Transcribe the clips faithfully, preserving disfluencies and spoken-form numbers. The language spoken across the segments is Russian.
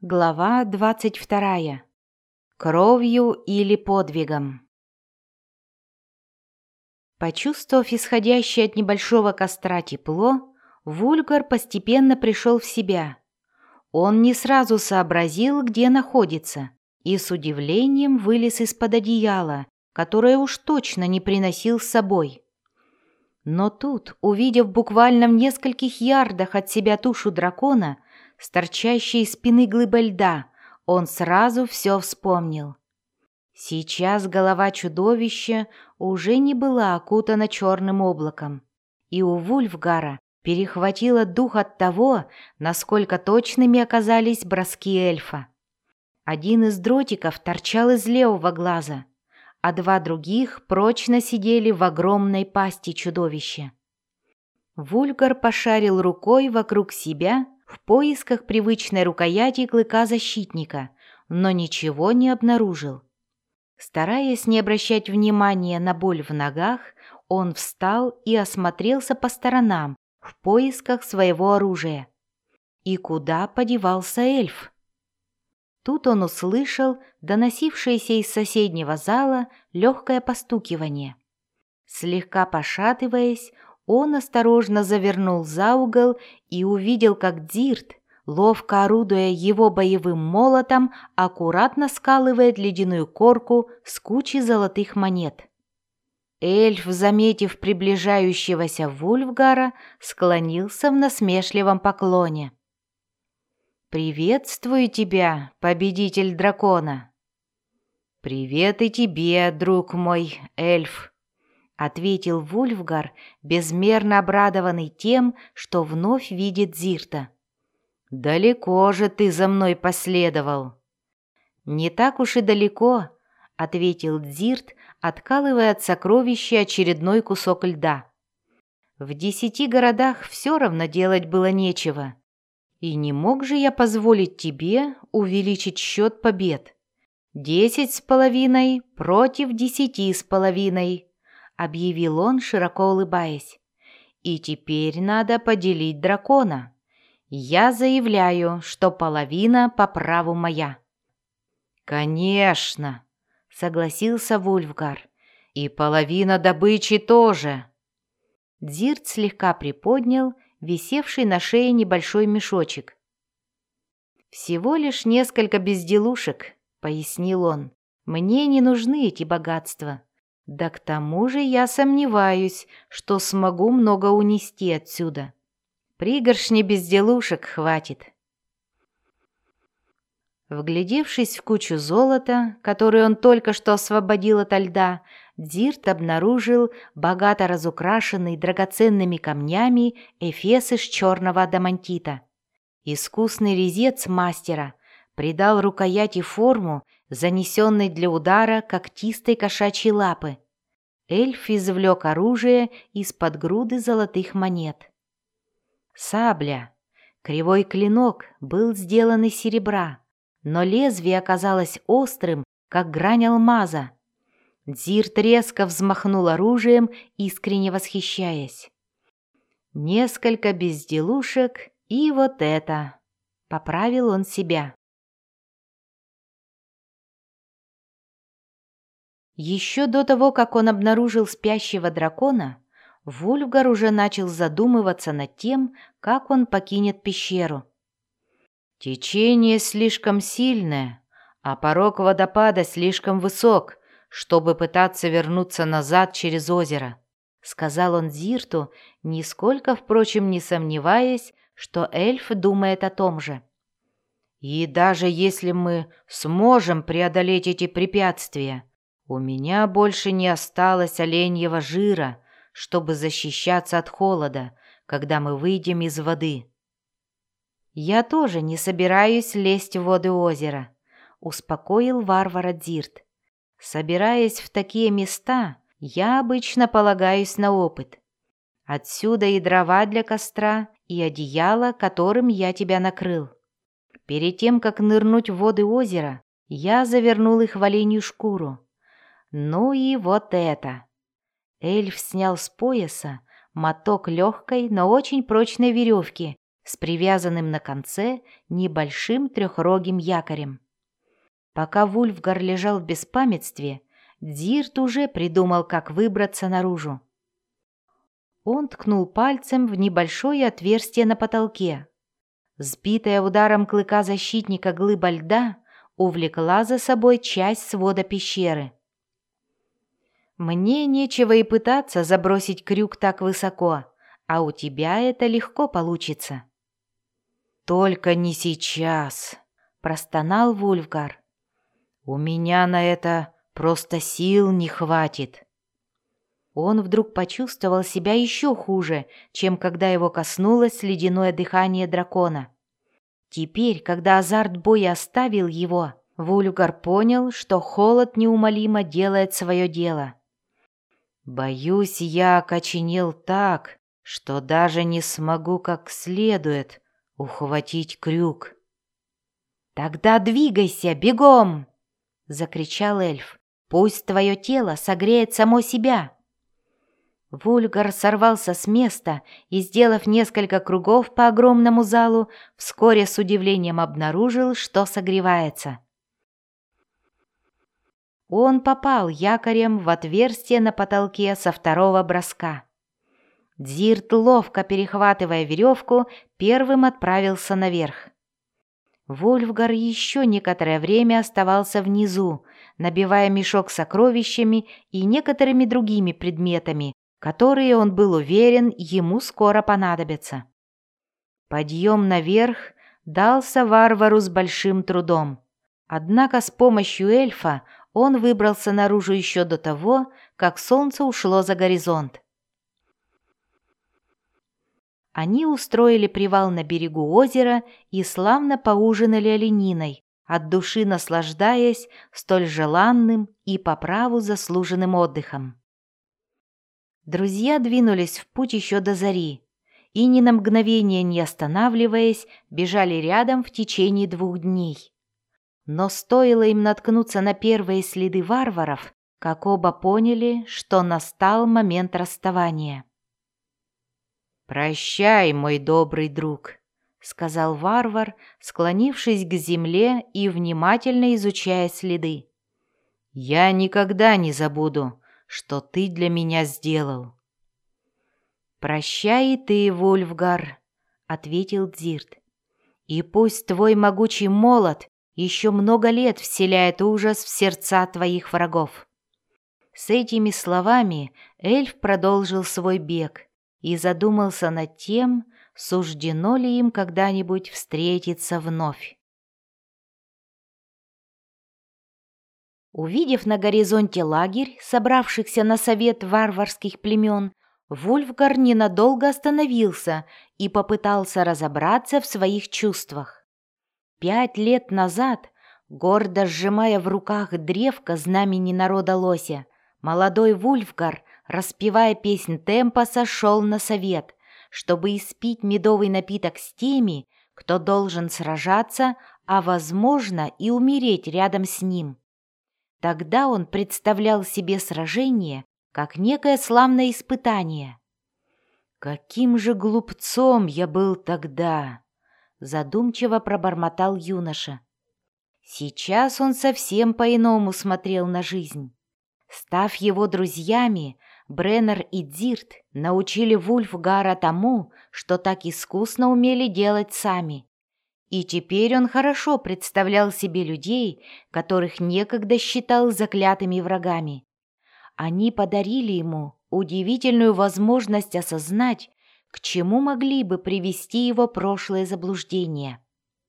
Глава двадцать вторая. Кровью или подвигом. Почувствовав исходящее от небольшого костра тепло, Вульгар постепенно пришел в себя. Он не сразу сообразил, где находится, и с удивлением вылез из-под одеяла, которое уж точно не приносил с собой. Но тут, увидев буквально в нескольких ярдах от себя тушу дракона, с торчащей из спины глыбой льда, он сразу все вспомнил. Сейчас голова чудовища уже не была окутана черным облаком, и у Вульфгара перехватило дух от того, насколько точными оказались броски эльфа. Один из дротиков торчал из левого глаза, а два других прочно сидели в огромной пасти чудовища. Вульгар пошарил рукой вокруг себя в поисках привычной рукояти клыка защитника, но ничего не обнаружил. Стараясь не обращать внимания на боль в ногах, он встал и осмотрелся по сторонам в поисках своего оружия. И куда подевался эльф? Тут он услышал доносившееся из соседнего зала легкое постукивание. Слегка пошатываясь, он осторожно завернул за угол и увидел, как Дзирт, ловко орудуя его боевым молотом, аккуратно скалывает ледяную корку с кучей золотых монет. Эльф, заметив приближающегося Вульфгара, склонился в насмешливом поклоне. «Приветствую тебя, победитель дракона!» «Привет и тебе, друг мой, эльф!» — ответил Вульфгар, безмерно обрадованный тем, что вновь видит Дзирта. «Далеко же ты за мной последовал!» «Не так уж и далеко», — ответил Дзирт, откалывая от сокровища очередной кусок льда. «В десяти городах все равно делать было нечего. И не мог же я позволить тебе увеличить счет побед. Десять с половиной против десяти с половиной», — объявил он, широко улыбаясь. «И теперь надо поделить дракона. Я заявляю, что половина по праву моя». «Конечно», — согласился Вульфгар. «И половина добычи тоже». Дзирт слегка приподнял висевший на шее небольшой мешочек. «Всего лишь несколько безделушек», — пояснил он. «Мне не нужны эти богатства. Да к тому же я сомневаюсь, что смогу много унести отсюда. Пригоршни безделушек хватит». Вглядевшись в кучу золота, которую он только что освободил ото льда, Дзирт обнаружил богато разукрашенный драгоценными камнями эфес из черного адамантита. Искусный резец мастера придал рукояти форму, занесенной для удара когтистой кошачьей лапы. Эльф извлек оружие из-под груды золотых монет. Сабля. Кривой клинок был сделан из серебра, но лезвие оказалось острым, как грань алмаза. Дзирт резко взмахнул оружием, искренне восхищаясь. «Несколько безделушек и вот это», — поправил он себя. Еще до того, как он обнаружил спящего дракона, Вульфгар уже начал задумываться над тем, как он покинет пещеру. «Течение слишком сильное, а порог водопада слишком высок, чтобы пытаться вернуться назад через озеро», — сказал он Дзирту, нисколько, впрочем, не сомневаясь, что эльф думает о том же. «И даже если мы сможем преодолеть эти препятствия, у меня больше не осталось оленьего жира, чтобы защищаться от холода, когда мы выйдем из воды». «Я тоже не собираюсь лезть в воды озера», — успокоил варвара Дзирт. «Собираясь в такие места, я обычно полагаюсь на опыт. Отсюда и дрова для костра, и одеяло, которым я тебя накрыл. Перед тем, как нырнуть в воды озера, я завернул их в оленью шкуру. Ну и вот это». Эльф снял с пояса моток легкой, но очень прочной веревки с привязанным на конце небольшим трехрогим якорем. Пока Вульфгар лежал в беспамятстве, Дзирт уже придумал, как выбраться наружу. Он ткнул пальцем в небольшое отверстие на потолке. Сбитая ударом клыка защитника глыба льда увлекла за собой часть свода пещеры. «Мне нечего и пытаться забросить крюк так высоко, а у тебя это легко получится». «Только не сейчас», — простонал Вульфгар. «У меня на это просто сил не хватит». Он вдруг почувствовал себя еще хуже, чем когда его коснулось ледяное дыхание дракона. Теперь, когда азарт боя оставил его, Вульфгар понял, что холод неумолимо делает свое дело. «Боюсь, я окоченел так, что даже не смогу как следует ухватить крюк». «Тогда двигайся, бегом!» — закричал эльф. «Пусть твое тело согреет само себя». Вульфгар сорвался с места и, сделав несколько кругов по огромному залу, вскоре с удивлением обнаружил, что согревается. Он попал якорем в отверстие на потолке со второго броска. Дзирт, ловко перехватывая веревку, первым отправился наверх. Вульфгар еще некоторое время оставался внизу, набивая мешок с сокровищами и некоторыми другими предметами, которые, он был уверен, ему скоро понадобятся. Подъем наверх дался варвару с большим трудом, однако с помощью эльфа он выбрался наружу еще до того, как солнце ушло за горизонт. Они устроили привал на берегу озера и славно поужинали олениной, от души наслаждаясь столь желанным и по праву заслуженным отдыхом. Друзья двинулись в путь еще до зари и, ни на мгновение не останавливаясь, бежали рядом в течение двух дней. Но стоило им наткнуться на первые следы варваров, как оба поняли, что настал момент расставания. «Прощай, мой добрый друг», — сказал варвар, склонившись к земле и внимательно изучая следы. «Я никогда не забуду, что ты для меня сделал». «Прощай и ты, Вульфгар», — ответил Дзирт. «И пусть твой могучий молот еще много лет вселяет ужас в сердца твоих врагов». С этими словами эльф продолжил свой бег и задумался над тем, суждено ли им когда-нибудь встретиться вновь. Увидев на горизонте лагерь, собравшихся на совет варварских племен, Вульфгар ненадолго остановился и попытался разобраться в своих чувствах. Пять лет назад, гордо сжимая в руках древко знамени народа Лося, молодой Вульфгар, распевая песнь Темпоса, шел на совет, чтобы испить медовый напиток с теми, кто должен сражаться, а, возможно, и умереть рядом с ним. Тогда он представлял себе сражение как некое славное испытание. «Каким же глупцом я был тогда!» — задумчиво пробормотал юноша. Сейчас он совсем по-иному смотрел на жизнь. Став его друзьями, Бреннер и Дзирт научили Вульфгара тому, что так искусно умели делать сами. И теперь он хорошо представлял себе людей, которых некогда считал заклятыми врагами. Они подарили ему удивительную возможность осознать, к чему могли бы привести его прошлые заблуждения.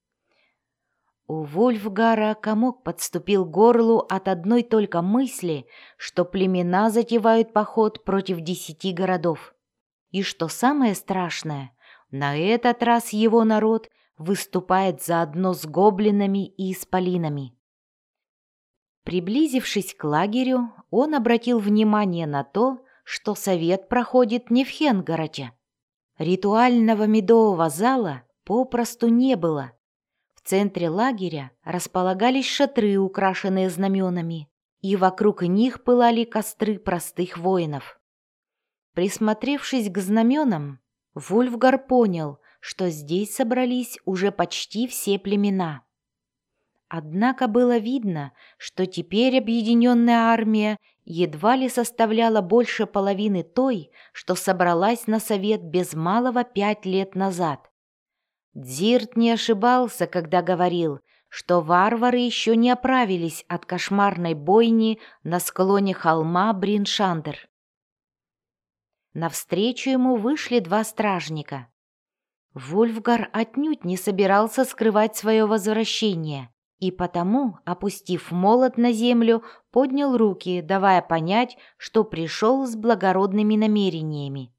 У Вульфгара комок подступил к горлу от одной только мысли, что племена затевают поход против десяти городов. И что самое страшное, на этот раз его народ выступает заодно с гоблинами и исполинами. Приблизившись к лагерю, он обратил внимание на то, что совет проходит не в Хенгороде. Ритуального медового зала попросту не было. В центре лагеря располагались шатры, украшенные знаменами, и вокруг них пылали костры простых воинов. Присмотревшись к знаменам, Вульфгар понял, что здесь собрались уже почти все племена. Однако было видно, что теперь объединенная армия едва ли составляла больше половины той, что собралась на совет без малого пять лет назад. Дзирт не ошибался, когда говорил, что варвары еще не оправились от кошмарной бойни на склоне холма Бриншандер. Навстречу ему вышли два стражника. Вульфгар отнюдь не собирался скрывать свое возвращение, и потому, опустив молот на землю, поднял руки, давая понять, что пришел с благородными намерениями.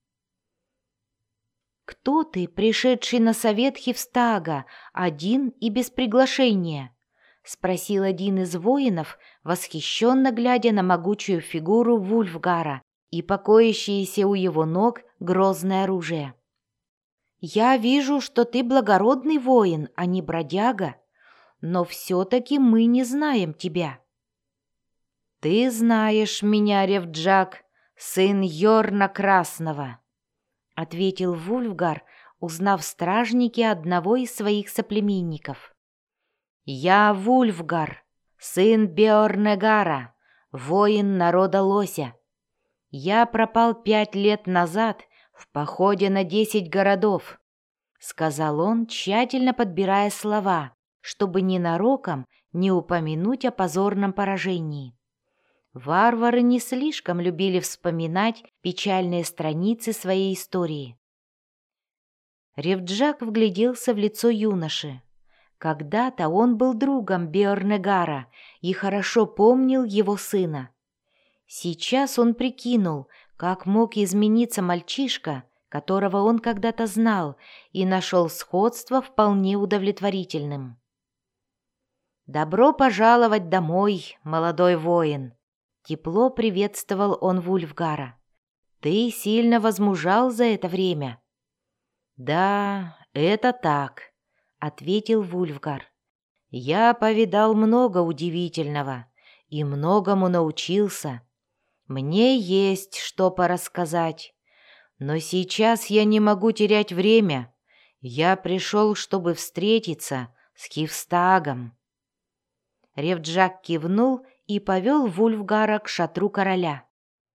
«Кто ты, пришедший на совет Хивстага, один и без приглашения?» — спросил один из воинов, восхищенно глядя на могучую фигуру Вульфгара и покоящееся у его ног грозное оружие. «Я вижу, что ты благородный воин, а не бродяга, но все-таки мы не знаем тебя». «Ты знаешь меня, Ревджак, сын Йорна Красного», — ответил Вульфгар, узнав в стражнике одного из своих соплеменников. «Я Вульфгар, сын Беорнегара, воин народа Лося. Я пропал пять лет назад в походе на десять городов», — сказал он, тщательно подбирая слова, чтобы ненароком не упомянуть о позорном поражении. Варвары не слишком любили вспоминать печальные страницы своей истории. Ревджак вгляделся в лицо юноши. Когда-то он был другом Беорнегара и хорошо помнил его сына. Сейчас он прикинул, как мог измениться мальчишка, которого он когда-то знал, и нашел сходство вполне удовлетворительным. «Добро пожаловать домой, молодой воин!» Тепло приветствовал он Вульфгара. «Ты сильно возмужал за это время». «Да, это так», — ответил Вульфгар. «Я повидал много удивительного и многому научился. Мне есть что порассказать, но сейчас я не могу терять время. Я пришел, чтобы встретиться с Хивстагом». Ревджак кивнул и повел Вульфгара к шатру короля.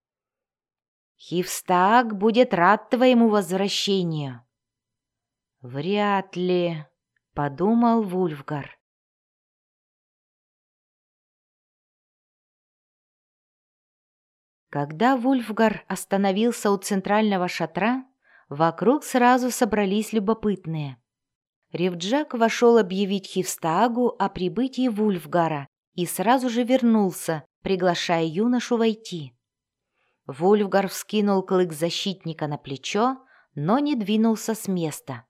«Хивстаг будет рад твоему возвращению». «Вряд ли», — подумал Вульфгар. Когда Вульфгар остановился у центрального шатра, вокруг сразу собрались любопытные. Ревджак вошел объявить Хивстаагу о прибытии Вульфгара и сразу же вернулся, приглашая юношу войти. Вульфгар вскинул клык защитника на плечо, но не двинулся с места.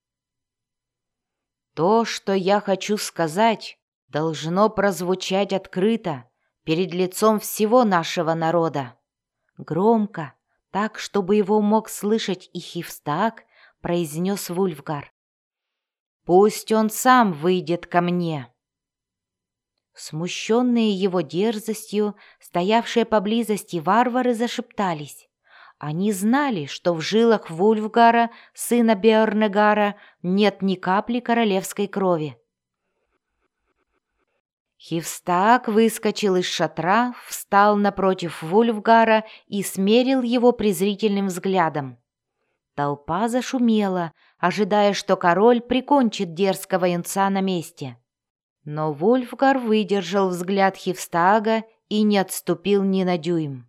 «То, что я хочу сказать, должно прозвучать открыто перед лицом всего нашего народа». Громко, так, чтобы его мог слышать и Хивстааг, произнес Вульфгар. «Пусть он сам выйдет ко мне». Смущенные его дерзостью, стоявшие поблизости варвары зашептались. Они знали, что в жилах Вульфгара, сына Беорнегара, нет ни капли королевской крови. Хивстааг выскочил из шатра, встал напротив Вульфгара и смерил его презрительным взглядом. Толпа зашумела, ожидая, что король прикончит дерзкого юнца на месте. Но Вульфгар выдержал взгляд Хивстаага и не отступил ни на дюйм.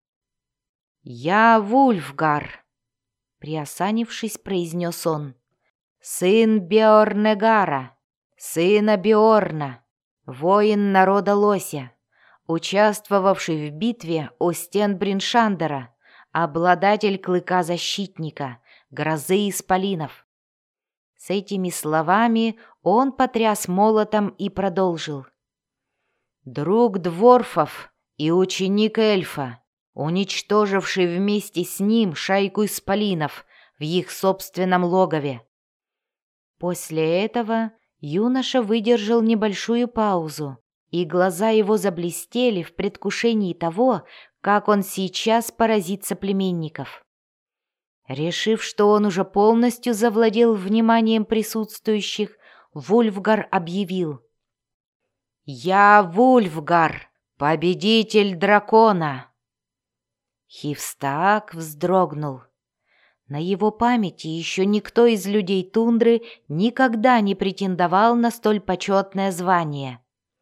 «Я Вульфгар», — приосанившись, произнес он, — «сын Беорнегара, сына Биорна, воин народа Лося, участвовавший в битве у стен Бриншандера, обладатель клыка защитника, грозы исполинов». С этими словами он потряс молотом и продолжил. «Друг дворфов и ученик эльфа, уничтоживший вместе с ним шайку исполинов в их собственном логове». После этого юноша выдержал небольшую паузу, и глаза его заблестели в предвкушении того, как он сейчас поразит соплеменников. Решив, что он уже полностью завладел вниманием присутствующих, Вульфгар объявил: «Я Вульфгар, победитель дракона!» Хивстааг вздрогнул. На его памяти еще никто из людей тундры никогда не претендовал на столь почетное звание.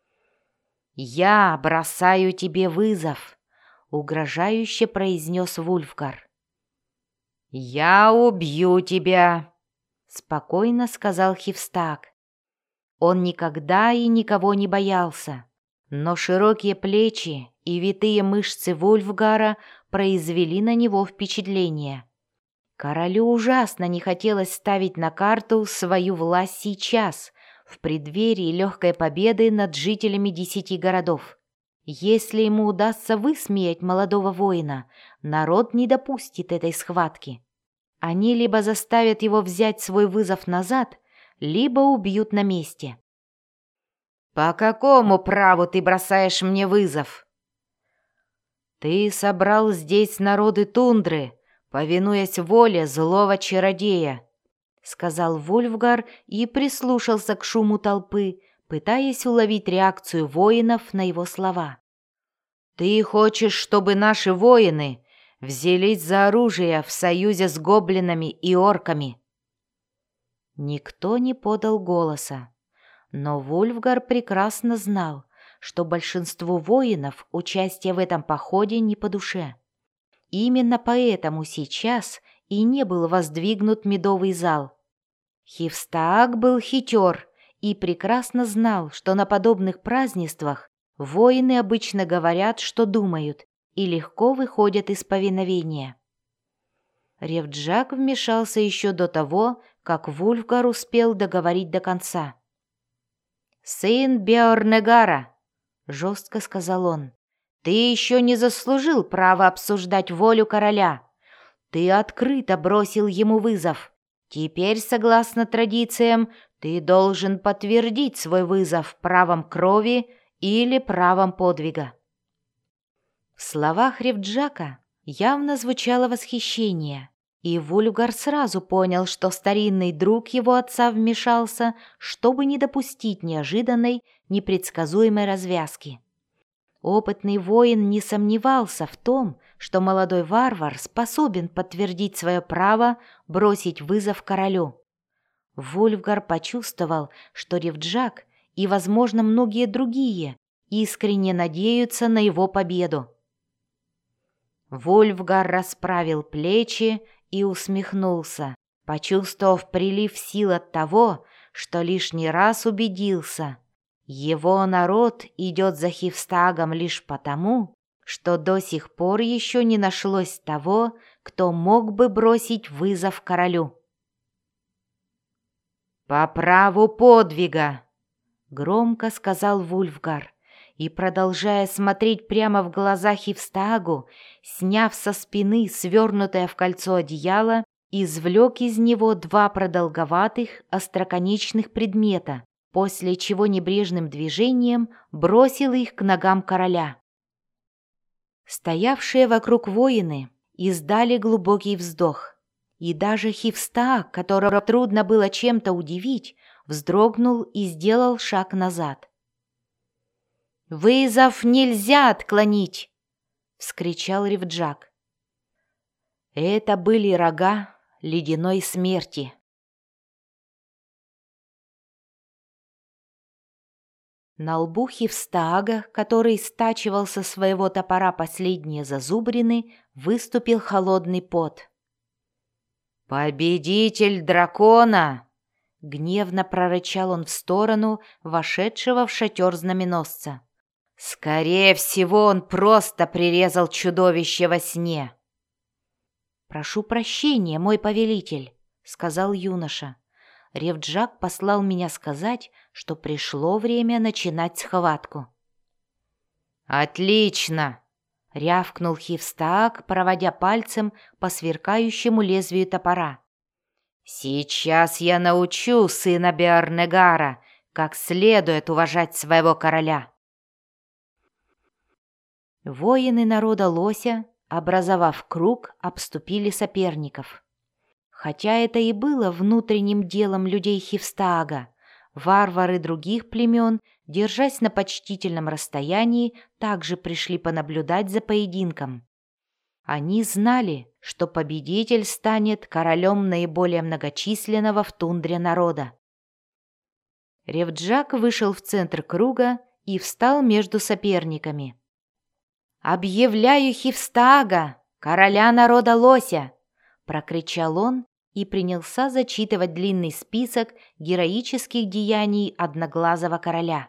«Я бросаю тебе вызов», — угрожающе произнес Вульфгар. «Я убью тебя», — спокойно сказал Хивстааг. Он никогда и никого не боялся, но широкие плечи и витые мышцы Вульфгара произвели на него впечатление. Королю ужасно не хотелось ставить на карту свою власть сейчас, в преддверии легкой победы над жителями десяти городов. Если ему удастся высмеять молодого воина, народ не допустит этой схватки. Они либо заставят его взять свой вызов назад, либо убьют на месте. «По какому праву ты бросаешь мне вызов?» «Ты собрал здесь народы тундры, повинуясь воле злого чародея», — сказал Вульфгар и прислушался к шуму толпы, пытаясь уловить реакцию воинов на его слова. «Ты хочешь, чтобы наши воины взялись за оружие в союзе с гоблинами и орками?» Никто не подал голоса, но Вульфгар прекрасно знал, что большинству воинов участие в этом походе не по душе. Именно поэтому сейчас и не был воздвигнут медовый зал. Хивстааг был хитер и прекрасно знал, что на подобных празднествах воины обычно говорят, что думают, и легко выходят из повиновения. Ревджак вмешался еще до того, как Вульфгар успел договорить до конца. «Сын Беорнегара», — жестко сказал он, — «ты еще не заслужил права обсуждать волю короля. Ты открыто бросил ему вызов. Теперь, согласно традициям, ты должен подтвердить свой вызов правом крови или правом подвига». В словах Ревджака явно звучало восхищение, и Вульфгар сразу понял, что старинный друг его отца вмешался, чтобы не допустить неожиданной, непредсказуемой развязки. Опытный воин не сомневался в том, что молодой варвар способен подтвердить свое право бросить вызов королю. Вульфгар почувствовал, что Ревджак и, возможно, многие другие искренне надеются на его победу. Вульфгар расправил плечи и усмехнулся, почувствовав прилив сил от того, что лишний раз убедился. Его народ идет за Хивстаагом лишь потому, что до сих пор еще не нашлось того, кто мог бы бросить вызов королю. «По праву подвига», — громко сказал Вульфгар, и, продолжая смотреть прямо в глаза Хивстаагу, сняв со спины свернутое в кольцо одеяло, извлек из него два продолговатых остроконечных предмета, после чего небрежным движением бросил их к ногам короля. Стоявшие вокруг воины издали глубокий вздох, и даже Хивстааг, которого трудно было чем-то удивить, вздрогнул и сделал шаг назад. «Вызов нельзя отклонить!» — вскричал Ревджак. Это были рога ледяной смерти. На лбу Хивстаага, который стачивал со своего топора последние зазубрины, выступил холодный пот. «Победитель дракона!» — гневно прорычал он в сторону вошедшего в шатер знаменосца. «Скорее всего, он просто прирезал чудовище во сне». «Прошу прощения, мой повелитель», — сказал юноша. «Ревджак послал меня сказать, что пришло время начинать схватку». «Отлично!» — рявкнул Хивстааг, проводя пальцем по сверкающему лезвию топора. «Сейчас я научу сына Беорнегара, как следует уважать своего короля». Воины народа Лося, образовав круг, обступили соперников. хотя это и было внутренним делом людей Хивстаага. Варвары других племен, держась на почтительном расстоянии, также пришли понаблюдать за поединком. Они знали, что победитель станет королем наиболее многочисленного в тундре народа. Ревджак вышел в центр круга и встал между соперниками. «Объявляю Хивстаага, короля народа Лося!» — прокричал он и принялся зачитывать длинный список героических деяний одноглазого короля.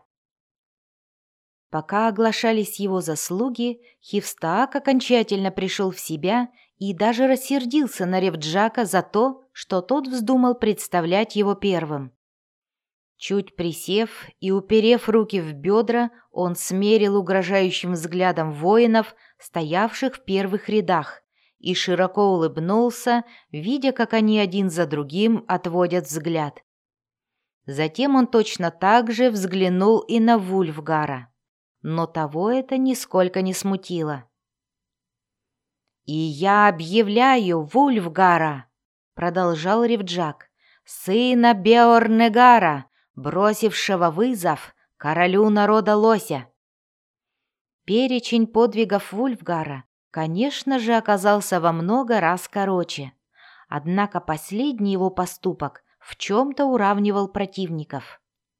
Пока оглашались его заслуги, Хивстааг окончательно пришел в себя и даже рассердился на Ревджака за то, что тот вздумал представлять его первым. Чуть присев и уперев руки в бедра, он смерил угрожающим взглядом воинов, стоявших в первых рядах, и широко улыбнулся, видя, как они один за другим отводят взгляд. Затем он точно так же взглянул и на Вульфгара, но того это нисколько не смутило. «И я объявляю Вульфгара», — продолжал Ревджак, «сына Беорнегара, бросившего вызов королю народа Лося». Перечень подвигов Вульфгара, конечно же, оказался во много раз короче, однако последний его поступок в чем-то уравнивал противников.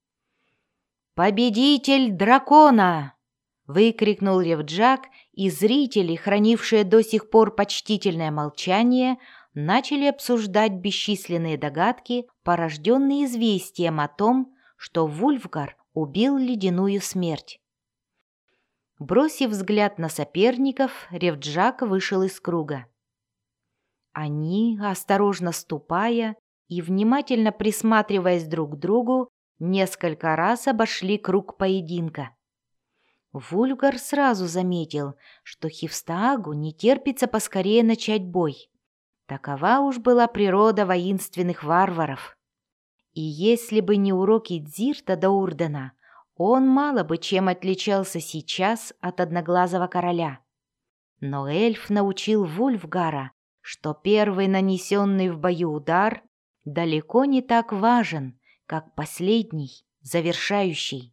«Победитель дракона!» — выкрикнул Ревджак, и зрители, хранившие до сих пор почтительное молчание, начали обсуждать бесчисленные догадки, порожденные известием о том, что Вульфгар убил ледяную смерть. Бросив взгляд на соперников, Ревджак вышел из круга. Они, осторожно ступая и внимательно присматриваясь друг к другу, несколько раз обошли круг поединка. Вульфгар сразу заметил, что Хивстаагу не терпится поскорее начать бой. Такова уж была природа воинственных варваров. И если бы не уроки Дзирта да Урдена, он мало бы чем отличался сейчас от одноглазого короля. Но эльф научил Вульфгара, что первый нанесенный в бою удар далеко не так важен, как последний, завершающий.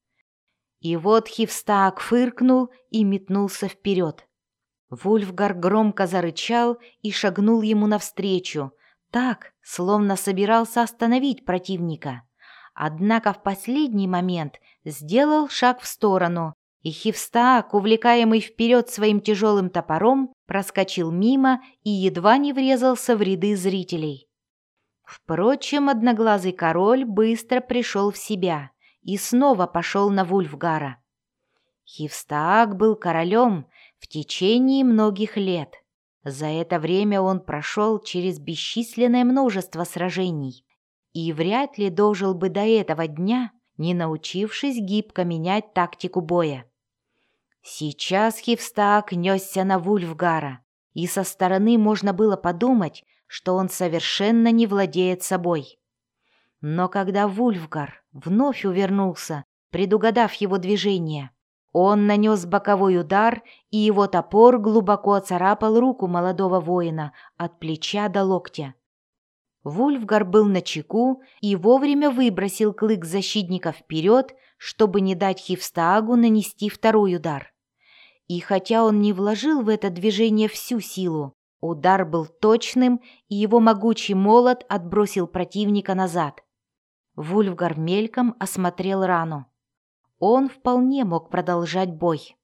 И вот Хивстааг фыркнул и метнулся вперед. Вульфгар громко зарычал и шагнул ему навстречу, так, словно собирался остановить противника. Однако в последний момент сделал шаг в сторону, и Хивстааг, увлекаемый вперед своим тяжелым топором, проскочил мимо и едва не врезался в ряды зрителей. Впрочем, одноглазый король быстро пришел в себя и снова пошел на Вульфгара. Хивстааг был королем в течение многих лет. За это время он прошел через бесчисленное множество сражений и вряд ли дожил бы до этого дня, не научившись гибко менять тактику боя. Сейчас Хивстааг несся на Вульфгара, и со стороны можно было подумать, что он совершенно не владеет собой. Но когда Вульфгар вновь увернулся, предугадав его движение, он нанес боковой удар, и его топор глубоко оцарапал руку молодого воина от плеча до локтя. Вульфгар был начеку и вовремя выбросил клык защитника вперед, чтобы не дать Хивстаагу нанести второй удар. И хотя он не вложил в это движение всю силу, удар был точным, и его могучий молот отбросил противника назад. Вульфгар мельком осмотрел рану. Он вполне мог продолжать бой.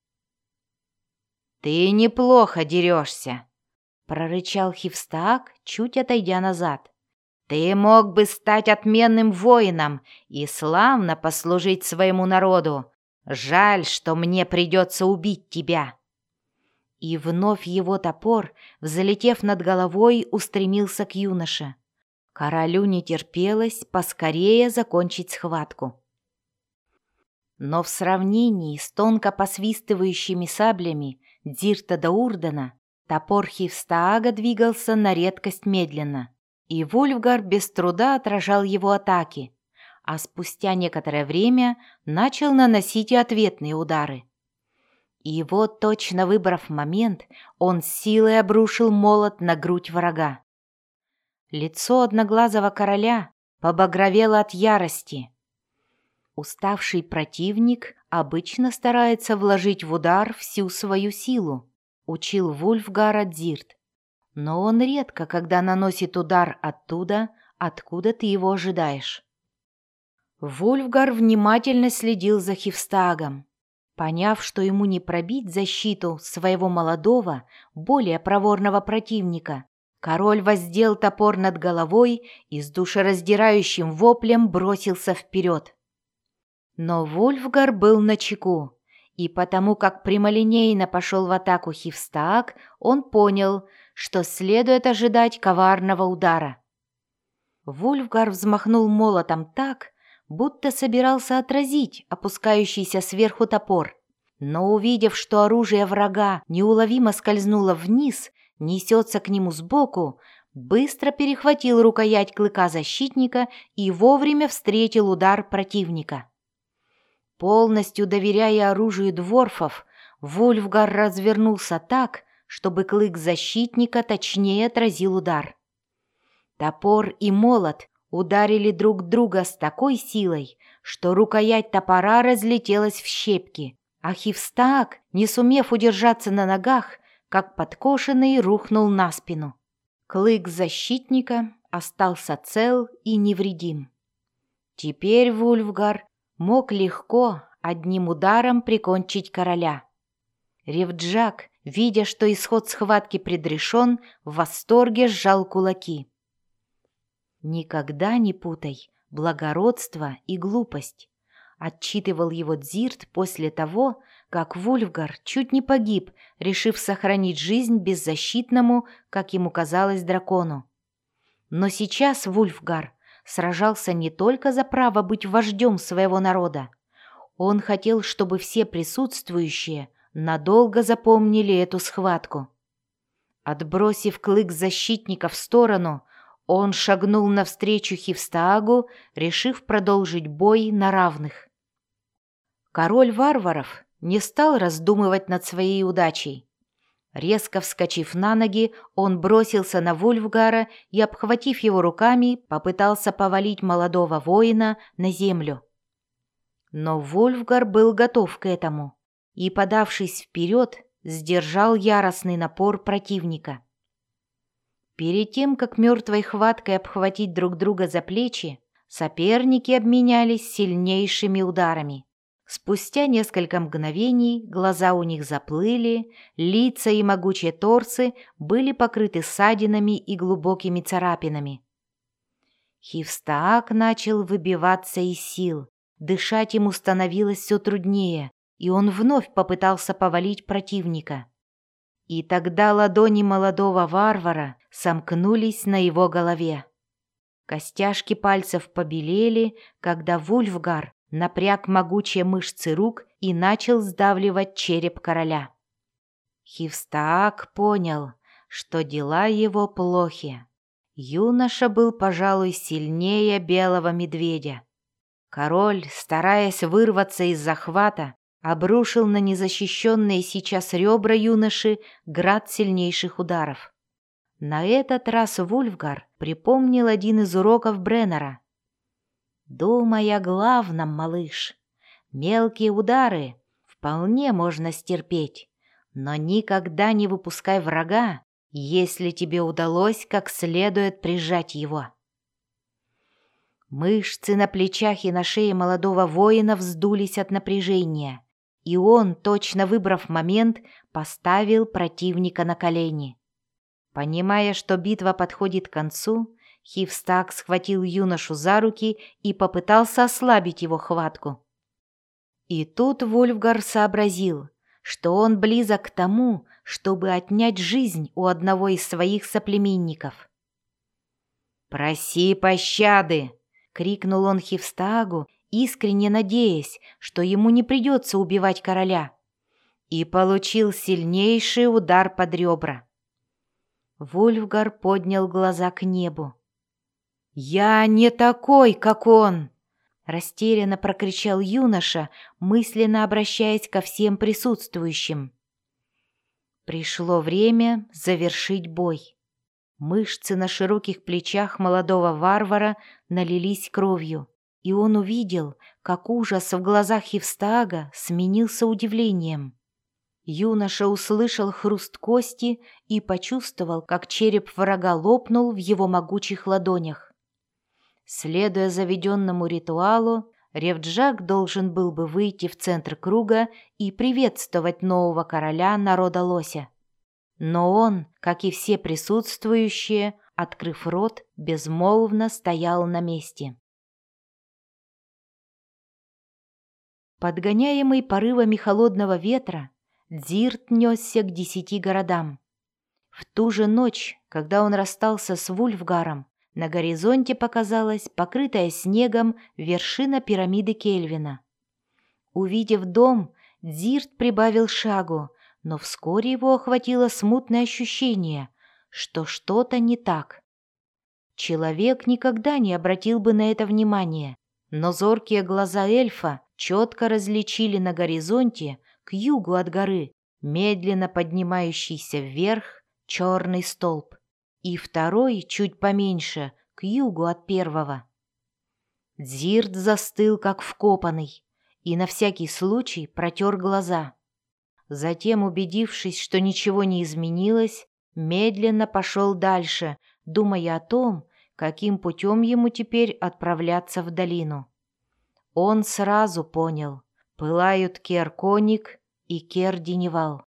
«Ты неплохо дерешься», — прорычал Хивстааг, чуть отойдя назад. «Ты мог бы стать отменным воином и славно послужить своему народу. Жаль, что мне придется убить тебя». И вновь его топор, взлетев над головой, устремился к юноше. Королю не терпелось поскорее закончить схватку. Но в сравнении с тонко посвистывающими саблями Дзирта да Урдена топор Хивстаага двигался на редкость медленно, и Вульфгар без труда отражал его атаки, а спустя некоторое время начал наносить и ответные удары. И вот, точно выбрав момент, он с силой обрушил молот на грудь врага. Лицо одноглазого короля побагровело от ярости. Уставший противник обычно старается вложить в удар всю свою силу, учил Вульфгара Дзирт. Но он редко, когда наносит удар оттуда, откуда ты его ожидаешь. Вульфгар внимательно следил за Хивстагом. Поняв, что ему не пробить защиту своего молодого, более проворного противника, король воздел топор над головой и с душераздирающим воплем бросился вперед. Но Вульфгар был начеку, и потому как прямолинейно пошел в атаку Хивстаг, он понял, что следует ожидать коварного удара. Вульфгар взмахнул молотом так, будто собирался отразить опускающийся сверху топор, но, увидев, что оружие врага неуловимо скользнуло вниз, несется к нему сбоку, быстро перехватил рукоять клыка защитника и вовремя встретил удар противника. Полностью доверяя оружию дворфов, Вульфгар развернулся так, чтобы клык защитника точнее отразил удар. Топор и молот ударили друг друга с такой силой, что рукоять топора разлетелась в щепки, а Хивстаг, не сумев удержаться на ногах, как подкошенный, рухнул на спину. Клык защитника остался цел и невредим. Теперь Вульфгар мог легко одним ударом прикончить короля. Ревджак, видя, что исход схватки предрешен, в восторге сжал кулаки. «Никогда не путай благородство и глупость», — отчитывал его Дзирт после того, как Вульфгар чуть не погиб, решив сохранить жизнь беззащитному, как ему казалось, дракону. Но сейчас Вульфгар сражался не только за право быть вождем своего народа. Он хотел, чтобы все присутствующие надолго запомнили эту схватку. Отбросив клык защитника в сторону, он шагнул навстречу Хивстаагу, решив продолжить бой на равных. Король варваров не стал раздумывать над своей удачей. Резко вскочив на ноги, он бросился на Вульфгара и, обхватив его руками, попытался повалить молодого воина на землю. Но Вульфгар был готов к этому и, подавшись вперед, сдержал яростный напор противника. Перед тем, как мертвой хваткой обхватить друг друга за плечи, соперники обменялись сильнейшими ударами. Спустя несколько мгновений глаза у них заплыли, лица и могучие торсы были покрыты ссадинами и глубокими царапинами. Хивстааг начал выбиваться из сил, дышать ему становилось все труднее, и он вновь попытался повалить противника. И тогда ладони молодого варвара сомкнулись на его голове. Костяшки пальцев побелели, когда Вульфгар напряг могучие мышцы рук и начал сдавливать череп короля. Хивстааг понял, что дела его плохи. Юноша был, пожалуй, сильнее белого медведя. Король, стараясь вырваться из захвата, обрушил на незащищенные сейчас ребра юноши град сильнейших ударов. На этот раз Вульфгар припомнил один из уроков Бреннера. «Думай о главном, малыш. Мелкие удары вполне можно стерпеть, но никогда не выпускай врага, если тебе удалось как следует прижать его». Мышцы на плечах и на шее молодого воина вздулись от напряжения, и он, точно выбрав момент, поставил противника на колени. Понимая, что битва подходит к концу, Хивстаг схватил юношу за руки и попытался ослабить его хватку. И тут Вульфгар сообразил, что он близок к тому, чтобы отнять жизнь у одного из своих соплеменников. «Проси пощады!» — крикнул он Хивстагу, искренне надеясь, что ему не придется убивать короля, и получил сильнейший удар под ребра. Вульфгар поднял глаза к небу. «Я не такой, как он!» — растерянно прокричал юноша, мысленно обращаясь ко всем присутствующим. Пришло время завершить бой. Мышцы на широких плечах молодого варвара налились кровью, и он увидел, как ужас в глазах Хевстаага сменился удивлением. Юноша услышал хруст кости и почувствовал, как череп врага лопнул в его могучих ладонях. Следуя заведенному ритуалу, Ревджак должен был бы выйти в центр круга и приветствовать нового короля народа Лося. Но он, как и все присутствующие, открыв рот, безмолвно стоял на месте. Подгоняемый порывами холодного ветра, Дзирт несся к десяти городам. В ту же ночь, когда он расстался с Вульфгаром, на горизонте показалась покрытая снегом вершина пирамиды Кельвина. Увидев дом, Дзирт прибавил шагу, но вскоре его охватило смутное ощущение, что что-то не так. Человек никогда не обратил бы на это внимания, но зоркие глаза эльфа четко различили на горизонте, к югу от горы, медленно поднимающийся вверх черный столб, и второй, чуть поменьше, к югу от первого. Дзирт застыл, как вкопанный, и на всякий случай протер глаза. Затем, убедившись, что ничего не изменилось, медленно пошел дальше, думая о том, каким путем ему теперь отправляться в долину. Он сразу понял: пылают Кер-Коник и Кер-Деневал.